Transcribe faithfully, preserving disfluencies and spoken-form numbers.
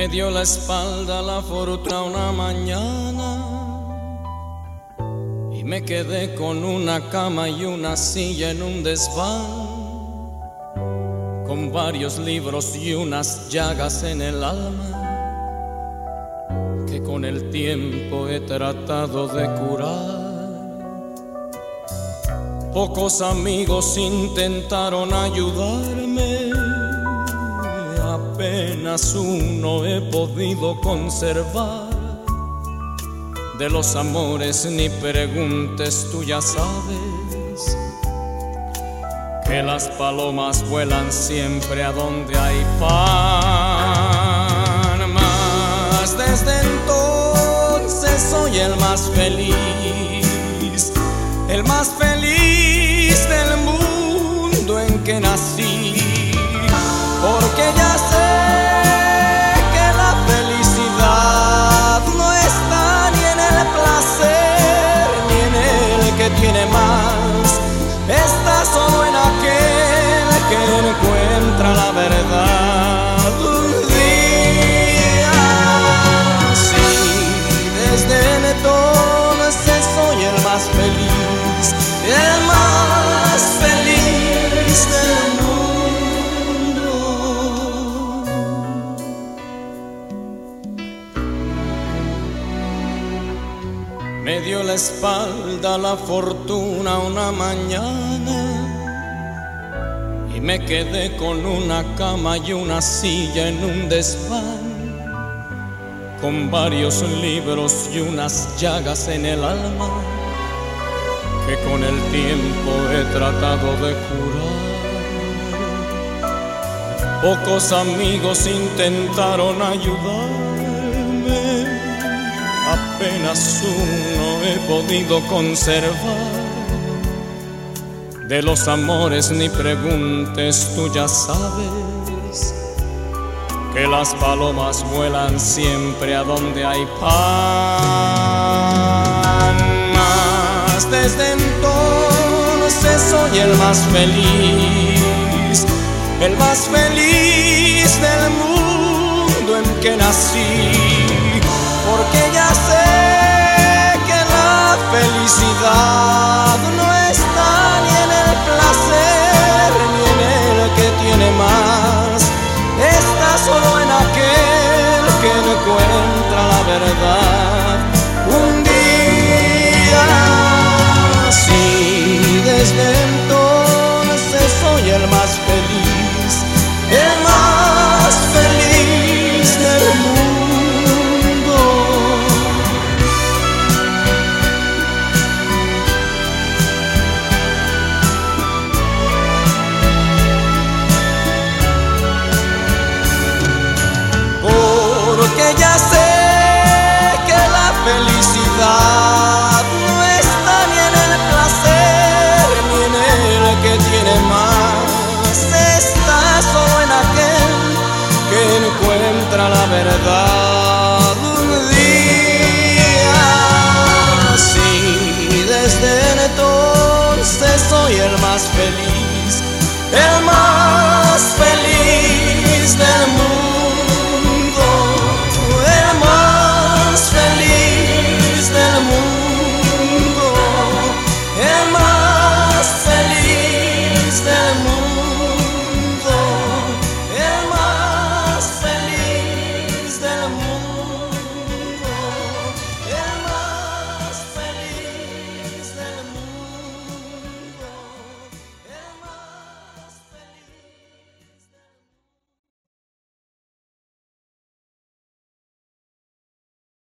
Me dio la espalda la fortuna una mañana y me quedé con una cama y una silla en un desván, con varios libros y unas llagas en el alma que con el tiempo he tratado de curar. Pocos amigos intentaron ayudarme, apenas uno he podido conservar. De los amores ni preguntes, tú ya sabes que las palomas vuelan siempre a donde hay pan. Mas desde entonces soy el más feliz, el más feliz del mundo en que nací, porque ya sé que la felicidad no está ni en el placer ni en el que tiene más, está solo en aquel que encuentra la verdad. Un día, sí, desde entonces soy el más feliz, el más feliz del mundo. Me dio la espalda la fortuna una mañana y me quedé con una cama y una silla en un desván, con varios libros y unas llagas en el alma que con el tiempo he tratado de curar. Pocos amigos intentaron ayudarme, apenas uno he podido conservar. De los amores ni preguntes, tú ya sabes que las palomas vuelan siempre a donde hay pan. Mas desde entonces soy el más feliz, el más feliz del mundo en que nací, porque ya sé que la felicidad no está ni en el placer ni en el que tiene más, está solo en aquel que encuentra la verdad. Un día, sí, desde entonces soy el más feliz, el más feliz del mundo. Porque ya sé que la felicidad no está ni en el placer ni en el que tiene más, está solo en aquel que encuentra la verdad. Un día, sí, desde entonces soy el más feliz,